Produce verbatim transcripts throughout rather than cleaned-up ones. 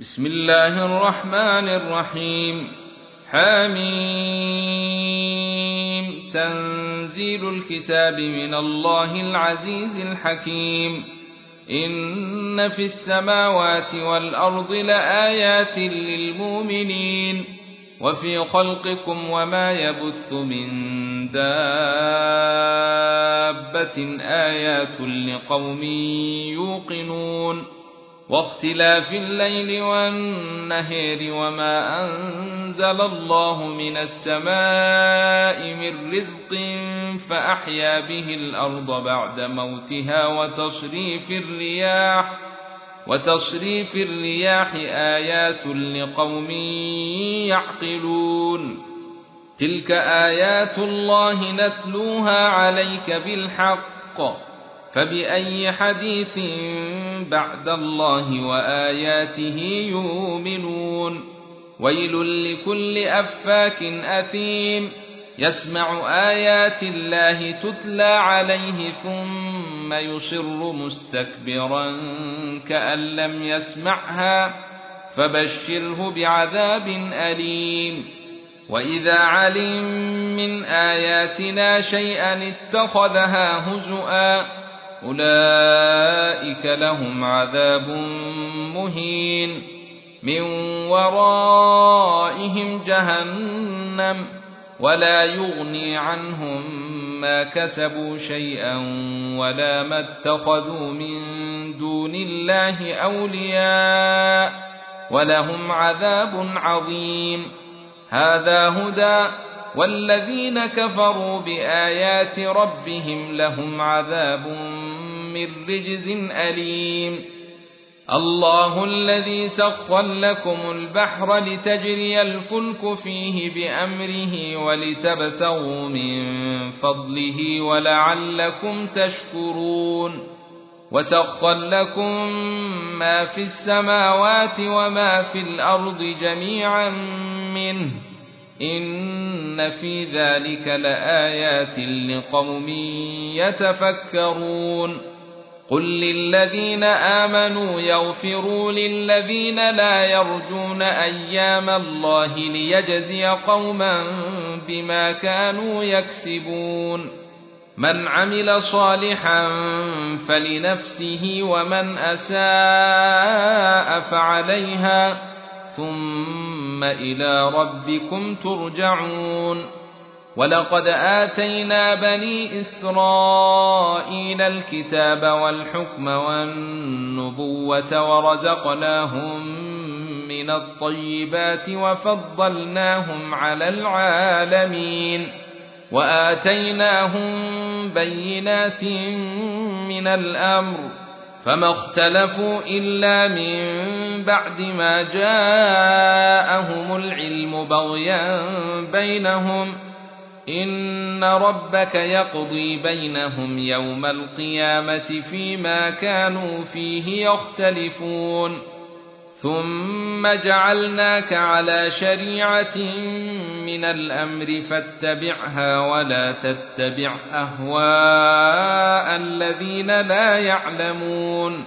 بسم الله الرحمن الرحيم. حميم. تنزيل الكتاب من الله العزيز الحكيم. إن في السماوات والأرض لآيات للمؤمنين وفي خلقكم وما يبث من دابة آيات لقوم يوقنون واختلاف الليل والنهار وما أنزل الله من السماء من رزق فأحيا به الأرض بعد موتها وتصريف الرياح وتصريف الرياح آيات لقوم يعقلون. تلك آيات الله نتلوها عليك بالحق فبأي حديث بعد الله وآياته يؤمنون. ويل لكل أفاك أثيم يسمع آيات الله تتلى عليه ثم يصر مستكبرا كأن لم يسمعها فبشره بعذاب أليم. وإذا علم من آياتنا شيئا اتخذها هزؤا أولئك لهم عذاب مهين من ورائهم جهنم ولا يغني عنهم ما كسبوا شيئا ولا ما اتخذوا من دون الله أولياء ولهم عذاب عظيم. هذا هدى والذين كفروا بآيات ربهم لهم عذاب من رجز أليم. الله الذي سخر لكم البحر لتجري الفلك فيه بأمره ولتبتغوا من فضله ولعلكم تشكرون. وسخر لكم ما في السماوات وما في الأرض جميعا منه إن في ذلك لآيات لقوم يتفكرون. قل للذين آمنوا يغفروا للذين لا يرجون أيام الله ليجزي قوما بما كانوا يكسبون. من عمل صالحا فلنفسه ومن أساء فعليها ثم إلى ربكم ترجعون. ولقد آتينا بني إسرائيل الكتاب والحكم والنبوة ورزقناهم من الطيبات وفضلناهم على العالمين وآتيناهم بينات من الأمر فما اختلفوا إلا من بعد ما جاءهم العلم بغيا بينهم إن ربك يقضي بينهم يوم القيامة فيما كانوا فيه يختلفون. ثم جعلناك على شريعة من الأمر فاتبعها ولا تتبع أهواء الذين لا يعلمون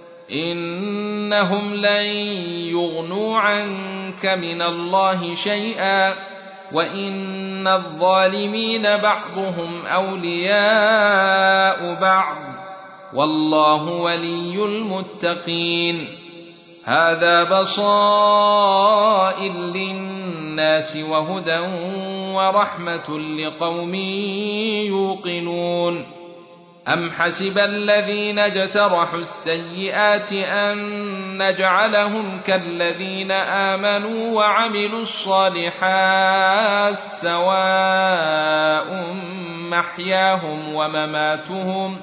إنهم لن يغنوا عنك من الله شيئا وإن الظالمين بعضهم أولياء بعض والله ولي المتقين. هذا بصائر للناس وهدى ورحمة لقوم يوقنون. أم حسب الذين اجترحوا السيئات أن نجعلهم كالذين آمنوا وعملوا الصالحات سواء محياهم ومماتهم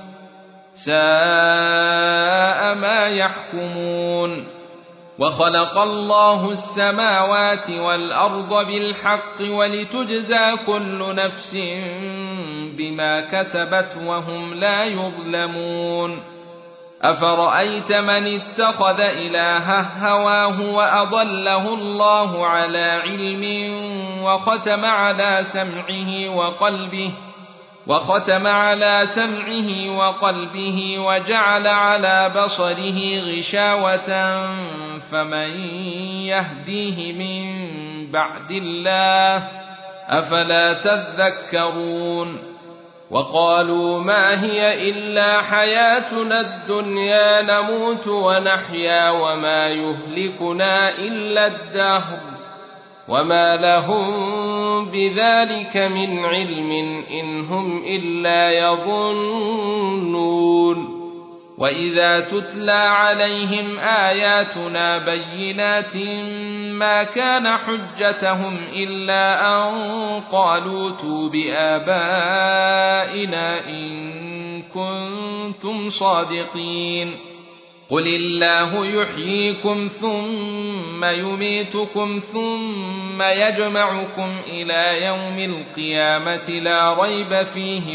ساء ما يحكمون. وخلق الله السماوات والأرض بالحق ولتجزى كل نفس بما كسبت وهم لا يظلمون. أفرأيت من اتخذ إلهه هواه وأضله الله على علم وختم على سمعه وقلبه وختم على سمعه وقلبه وجعل على بصره غشاوة فمن يهديه من بعد الله أفلا تذكرون وقالوا ما هي إلا حياتنا الدنيا نموت ونحيا وما يهلكنا إلا الدهر وما لهم بذلك من علم إن هم إلا يظنون وإذا تتلى عليهم آياتنا بينات ما كان حجتهم إلا أن قالوا ائتوا بآبائنا إن كنتم صادقين قل الله يحييكم ثم يميتكم ثم يجمعكم إلى يوم القيامة لا ريب فيه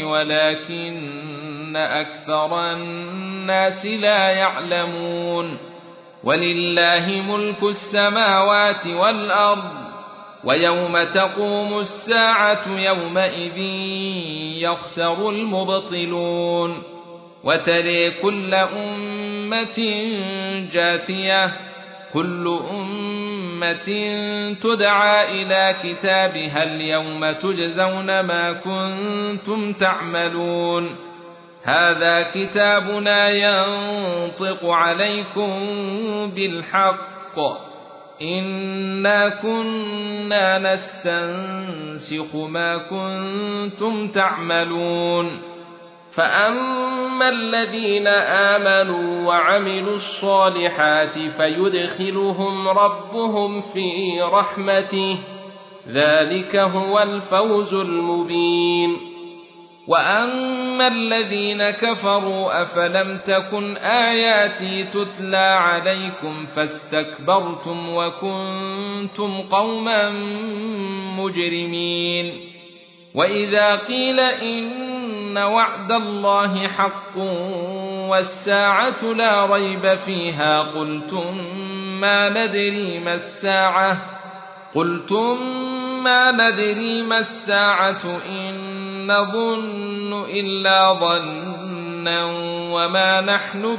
ولكن أكثر الناس لا يعلمون ولله ملك السماوات والأرض ويوم تقوم الساعة يومئذ يخسر المبطلون وترى كل أمة جاثية كل أمة تدعى إلى كتابها اليوم تجزون ما كنتم تعملون هذا كتابنا ينطق عليكم بالحق إنا كنا نستنسخ ما كنتم تعملون فأما الذين آمنوا وعملوا الصالحات فيدخلهم ربهم في رحمته ذلك هو الفوز المبين وأما الذين كفروا أفلم تكن آياتي تتلى عليكم فاستكبرتم وكنتم قوما مجرمين وإذا قيل إن وعد الله حق والساعة لا ريب فيها قلتم ما ندري ما الساعة قلتم ما ندري ما الساعة إن نظن إلا ظنا وما نحن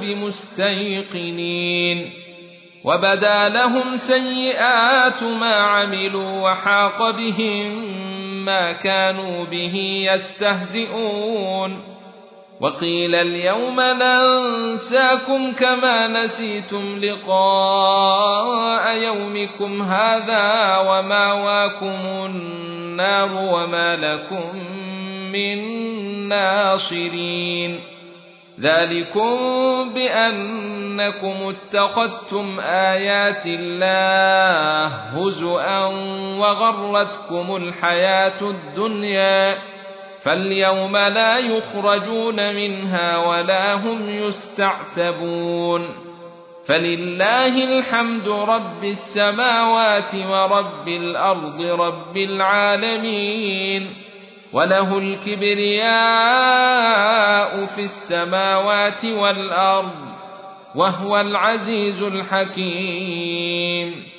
بمستيقنين وبدا لهم سيئات ما عملوا وحاق بهم ما كانوا به يستهزئون وقيل اليوم ننساكم كما نسيتم لقاء يومكم هذا وماواكم النار وما لكم من ناصرين ذلكم بأنكم اتخذتم آيات الله هزؤا وغرتكم الحياة الدنيا فاليوم لا يخرجون منها ولا هم يستعتبون فلله الحمد رب السماوات ورب الأرض رب العالمين وله الكبرياء في السماوات والأرض وهو العزيز الحكيم